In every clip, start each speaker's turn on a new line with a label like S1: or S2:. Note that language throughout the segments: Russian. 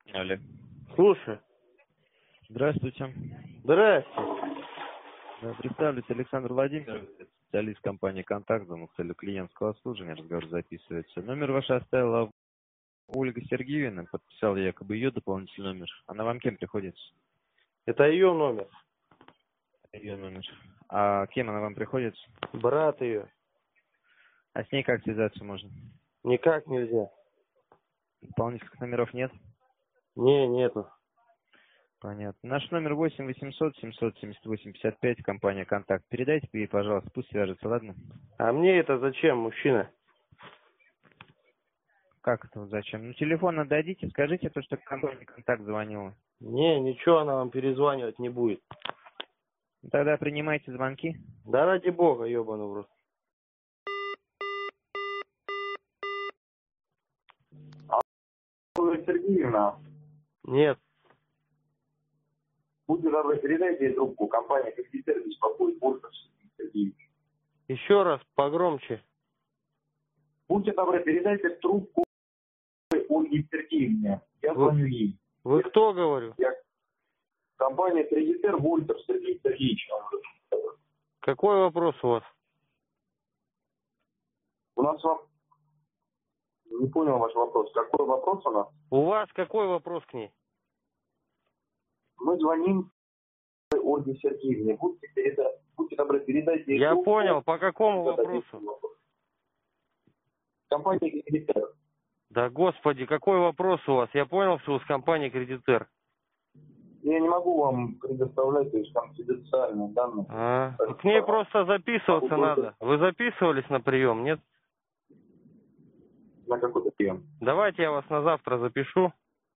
S1: Алло.
S2: Слушай.
S1: Здравствуйте.
S2: Здрасте.
S1: Представлюсь, Александр Владимирович, специалист компании «Контакт», в целью клиентского обслуживания, разговор записывается. Номер ваш оставила Ольга Сергеевна, подписал якобы ее дополнительный номер. Она вам кем приходится?
S2: Это ее номер.
S1: Ее номер. А кем она вам приходится?
S2: Брат ее.
S1: А с ней как связаться можно?
S2: Никак нельзя.
S1: Дополнительных номеров нет?
S2: Нету.
S1: Понятно. Наш номер 8 800 778 55, компания «Контакт». Передайте ей, пожалуйста, пусть свяжется, ладно?
S2: А мне это зачем, мужчина?
S1: Как это вот зачем? Ну, телефон отдадите, скажите то, что компания «Контакт» звонила.
S2: Ничего она вам перезванивать не будет.
S1: Тогда принимайте звонки.
S2: Да ради бога, ебаный в рот.
S3: Ольга Сергеевна,
S2: Нет.
S3: будьте добры, передайте ей трубку. Компания «Кредитер» беспокоит Бурков Сергей Сергеевич.
S2: Еще раз, погромче.
S3: Будьте добры, передайте трубку Ольге Сергеевне. Я звоню ей.
S2: Вы кто, говорю?
S3: Компания «Кредитер» Бурков Сергей Сергеевич.
S2: Какой вопрос у вас?
S3: У нас вам... Не понял ваш вопрос. Какой вопрос у нас?
S2: У вас какой вопрос к ней?
S3: Мы звоним Ольге Сергеевне. Будьте добры, передайте ей
S2: Я
S3: трубку.
S2: понял, по какому
S3: Зададите
S2: вопросу?
S3: вопрос. Компания «Кредитер».
S2: Да господи, какой вопрос у вас? Я понял, что вы с компанией «Кредитер».
S3: Я не могу вам предоставлять, то есть конфиденциальные данные.
S2: К ней просто записываться надо. Вы записывались на прием, нет?
S3: На какой прием?
S2: Давайте я вас на завтра запишу.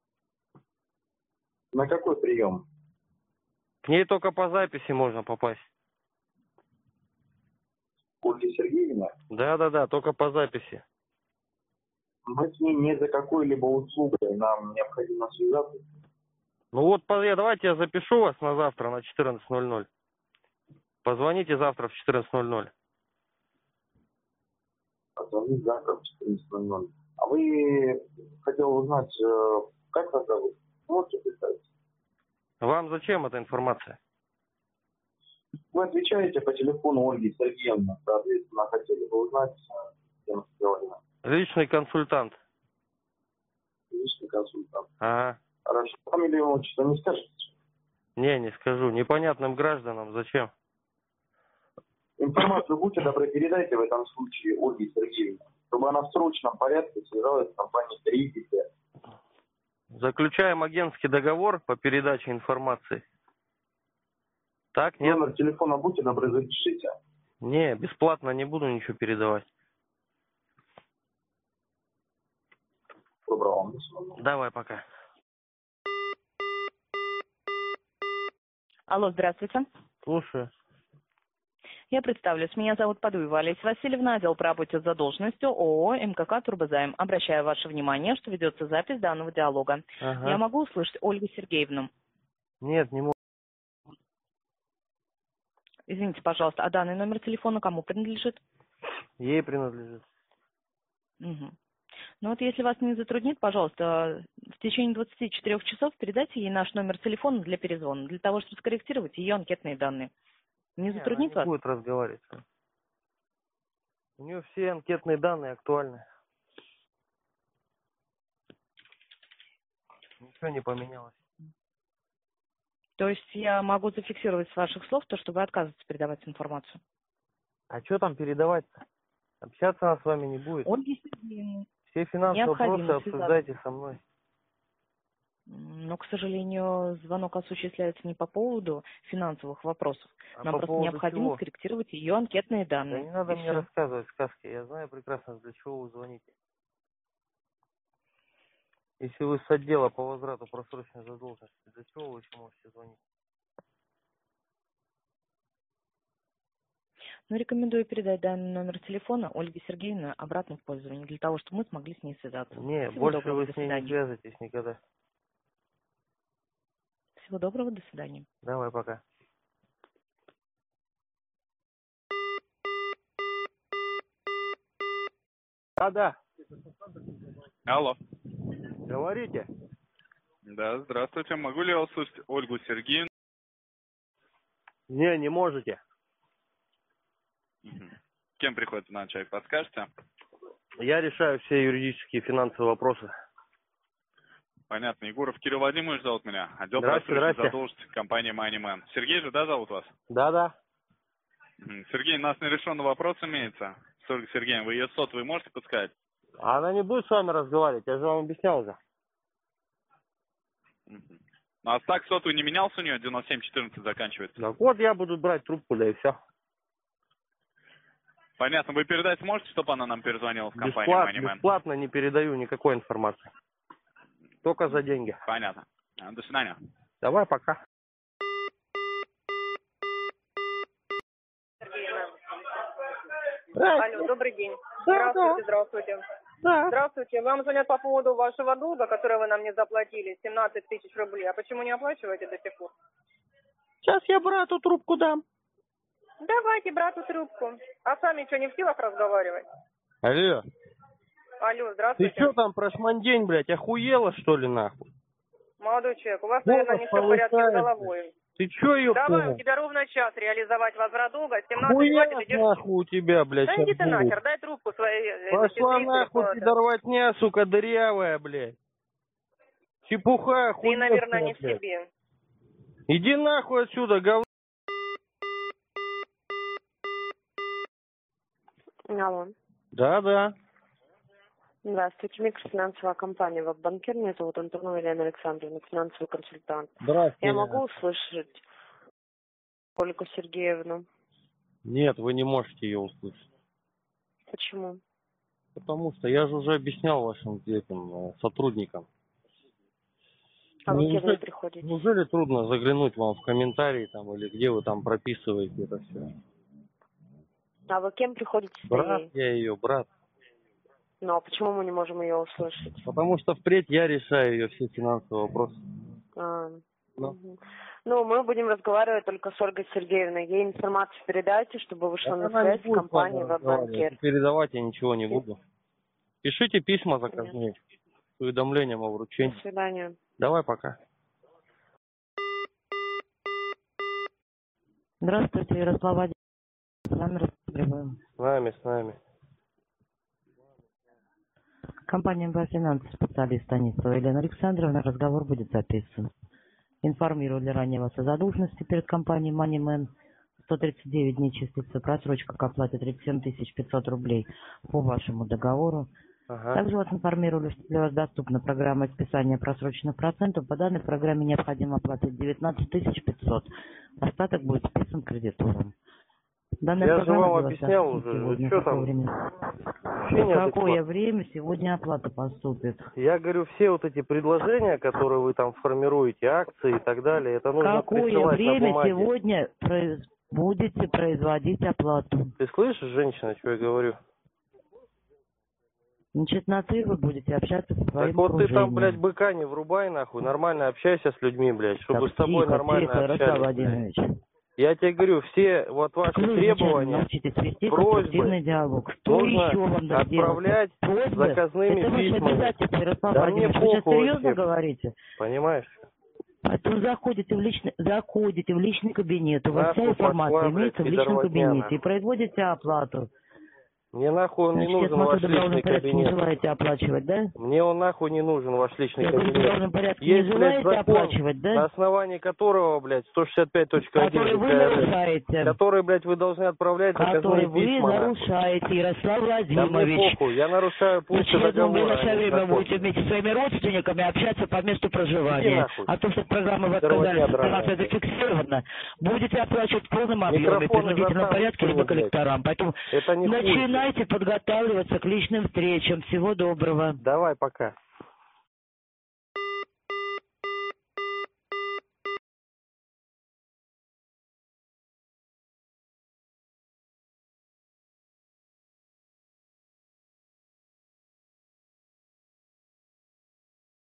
S3: На какой прием?
S2: К ней только по записи можно попасть.
S3: Ольга Сергеевна?
S2: Да, только по записи.
S3: Мы с ней не за какой-либо услугой. Нам необходимо связаться.
S2: Ну вот, давайте я запишу вас на завтра на 14:00. Позвоните завтра в 14:00.
S3: Позвонить завтра в 14:00. А вы хотел узнать, как вас зовут? Можете представить?
S2: Вам зачем эта информация?
S3: Вы отвечаете по телефону Ольги Сергеевны. Соответственно, хотели бы узнать, с кем сегодня.
S2: Личный консультант.
S3: Личный консультант.
S2: Ага.
S3: Хорошо. Фамилию, отчество не скажете?
S2: Не скажу. Непонятным гражданам зачем?
S3: Информацию, будьте добры, передайте в этом случае Ольге Сергеевне, чтобы она в срочном порядке связалась с компанией «Кредитер».
S2: Заключаем агентский договор по передаче информации. Так, нет?
S3: Номер телефона, будьте добры, запишите.
S2: Не, бесплатно не буду ничего передавать.
S3: Доброго вам, до свидания.
S2: Давай, пока.
S4: Алло, здравствуйте.
S2: Слушаю.
S4: Я представлюсь. Меня зовут Падуева Олеся Васильевна, отдел по работе с задолженностью ООО МКК «Турбозайм». Обращаю ваше внимание, что ведется запись данного диалога.
S2: Ага.
S4: Я могу услышать Ольгу Сергеевну?
S2: Нет, не могу.
S4: Извините, пожалуйста, а данный номер телефона кому принадлежит?
S2: Ей принадлежит.
S4: Угу. Ну вот если вас не затруднит, пожалуйста, в течение 24 часов передайте ей наш номер телефона для перезвона, для того, чтобы скорректировать ее анкетные данные. Не затруднит
S2: она
S4: вас?
S2: не будет разговаривать. У нее все анкетные данные актуальны. Ничего не поменялось.
S4: То есть я могу зафиксировать с ваших слов то, что вы отказываетесь передавать информацию?
S2: А что там передавать-то? Общаться она с вами не будет.
S4: Ольге Сергеевне
S2: Все финансовые
S4: необходимо
S2: вопросы
S4: связаться.
S2: обсуждайте со мной.
S4: Но, к сожалению, звонок осуществляется не по поводу финансовых вопросов.
S2: А
S4: Нам
S2: по
S4: просто
S2: поводу
S4: необходимо
S2: чего?
S4: скорректировать ее анкетные
S2: Да
S4: данные.
S2: не надо
S4: И
S2: мне
S4: всё.
S2: рассказывать сказки. Я знаю прекрасно, для чего вы звоните. Если вы с отдела по возврату просроченной задолженности, для чего вы еще можете звонить?
S4: Но рекомендую передать данный номер телефона Ольге Сергеевне обратно в пользование, для того, чтобы мы смогли с ней связаться.
S2: Не,
S4: Всего
S2: больше
S4: доброго,
S2: вы
S4: до
S2: с ней не
S4: свидания.
S2: связываетесь никогда.
S4: Всего доброго, до свидания.
S2: Давай, пока. Да.
S1: Алло.
S2: Говорите.
S5: Да, здравствуйте. Могу ли я услышать Ольгу Сергеевну?
S2: Не можете.
S5: Кем приходится на чай, подскажете?
S2: Я решаю все юридические и финансовые вопросы.
S5: Понятно. Егоров Кирилл Владимирович зовут меня. Отдел
S2: Здрасте,
S5: просроченной
S2: здрасте.
S5: задолженности компании MoneyMan. Сергей же, да, зовут вас?
S2: Да.
S5: Сергей, у нас нерешенный вопрос имеется. С Ольгой Сергеевной, вы ее сотовый можете подсказать?
S2: А она не будет с вами разговаривать, я же вам объяснял уже.
S5: А так сотовый не менялся у нее, 9714 заканчивается?
S2: Так вот я буду брать трубку, да и все.
S5: Понятно. Вы передать сможете, чтобы она нам перезвонила в компанию MoneyMan?
S2: Бесплатно не передаю никакой информации. Только за деньги.
S5: Понятно. До свидания.
S2: Давай, пока.
S6: Алло, добрый день. Здравствуйте.
S2: Да.
S6: Здравствуйте. Вам звонят по поводу вашего долга, который вы нам не заплатили, 17 тысяч рублей. А почему не оплачиваете до сих пор?
S2: Сейчас я брату трубку дам.
S6: Давайте брату трубку. А сами что, не в силах разговаривать?
S2: Алло.
S6: Алло,
S2: Ты
S6: здравствуйте.
S2: что там прошмандень, блядь, охуела, что ли, нахуй?
S6: Молодой человек, у вас,
S2: Голос
S6: наверное, не все в порядке с
S2: повышается.
S6: головой.
S2: Ты чё, ёпта?
S6: Давай, у тебя ровно час реализовать возврат долга, 17
S2: Хуя
S6: хватит, идешь.
S2: нахуй у тебя, блядь,
S6: Да
S2: сейчас
S6: иди ты
S2: будет.
S6: нахер, дай трубку своей.
S2: Пошла нахуй, пидорватня, сука, дырявая, блядь. Чепуха,
S6: Ты,
S2: хуйня,
S6: наверное, не в
S2: блядь.
S6: себе.
S2: Иди нахуй отсюда, говно.
S7: Алло.
S2: Да.
S7: Здравствуйте, микрофинансовая компания «Веб-банкир». Меня зовут Антонова Елена Александровна, финансовый консультант.
S2: Здравствуйте.
S7: Я могу услышать Ольгу Сергеевну?
S2: Нет, вы не можете ее услышать.
S7: Почему?
S2: Потому что я же уже объяснял вашим этим сотрудникам.
S7: А вы кем не приходите?
S2: Неужели трудно заглянуть вам в комментарии там или где вы там прописываете это все?
S7: А вы кем приходите с
S2: Брат
S7: ней?
S2: я ее, брат.
S7: Ну, а почему мы не можем ее услышать?
S2: Потому что впредь я решаю ее все финансовые вопросы.
S7: Угу. Ну, мы будем разговаривать только с Ольгой Сергеевной. Ей информацию передайте, чтобы вышла на связь с компанией «Веб-банкир».
S2: Передавать я ничего не буду. Пишите письма заказные с уведомлением о вручении.
S7: До свидания.
S2: Давай, пока.
S4: Здравствуйте, Ярослав Владимирович. С вами разговариваем.
S2: С нами.
S4: Компания «Инфофинанс», специалист Станислава Елена Александровна. Разговор будет записан. Информировали ранее вас о задолженности перед компанией MoneyMan. 139 дней числится просрочка к оплате 37 500 рублей по вашему договору. Также вас информировали, что для вас доступна программа списания просроченных процентов. По данной программе необходимо оплатить 19 500. Остаток будет списан кредитором.
S2: Я же вам объяснял уже, что там?
S4: В какое время сегодня оплата поступит?
S2: Я говорю, все вот эти предложения, которые вы там формируете, акции и так далее, это нужно присылать на бумаге.
S4: Какое время сегодня будете производить оплату?
S2: Ты слышишь, женщина, что я говорю?
S4: Значит, на ты вы будете общаться со своим
S2: Так вот
S4: окружением.
S2: ты там, блядь, быка не врубай, нахуй, нормально общайся с людьми, блядь, чтобы
S4: так,
S2: с тобой
S4: тихо,
S2: нормально
S4: тихо,
S2: общались.
S4: Ярослав Владимирович.
S2: Я тебе говорю, все вот ваши требования,
S4: научитесь вести
S2: просьбы
S4: конструктивный диалог. Что
S2: нужно
S4: еще вам надо
S2: отправлять
S4: просьбы?
S2: заказными
S4: Это ваше
S2: письмами.
S4: обязательство, Ярослав
S2: Да
S4: Владимирович.
S2: мне
S4: Вы сейчас
S2: похуй
S4: серьезно
S2: вообще.
S4: говорите?
S2: Понимаешь?
S4: Поэтому заходите в личный кабинет. У вас вся
S2: Нахуй
S4: информация
S2: пошла,
S4: имеется в
S2: блядь,
S4: личном
S2: пидорватня,
S4: кабинете.
S2: нахуй.
S4: И производите оплату.
S2: Мне нахуй он не
S4: Значит, я
S2: нужен,
S4: смотрю,
S2: ваш
S4: в должном
S2: личный
S4: порядке не
S2: кабинет.
S4: желаете оплачивать, да?
S2: Мне он нахуй не нужен, ваш личный
S4: Я говорю, в
S2: кабинет.
S4: должном порядке
S2: Есть,
S4: не
S2: блядь,
S4: желаете
S2: закон,
S4: оплачивать, да?
S2: на основании которого, блядь, 165.1
S4: Который вы нарушаете.
S2: который, блядь, вы должны отправлять
S4: Который
S2: заказные
S4: вы
S2: письма. нахуй.
S4: нарушаете, Ярослав
S2: Да мне
S4: Владимирович.
S2: похуй, я нарушаю пункты
S4: Значит, я думаю, в
S2: договора.
S4: ближайшее
S2: а не
S4: время
S2: закон.
S4: будете вместе со своими родственниками общаться по месту
S2: Иди
S4: проживания.
S2: нахуй.
S4: А то, что программа вы
S2: Здорово,
S4: отказались,
S2: дорогая.
S4: информация зафиксирована, будете оплачивать в полном объеме, в
S2: Микрофон
S4: принудительном
S2: изо рта
S4: порядке, либо
S2: блядь.
S4: коллекторам. Поэтому
S2: Это не хуй.
S4: начинайте подготавливаться к личным встречам. Всего доброго.
S2: Давай, пока.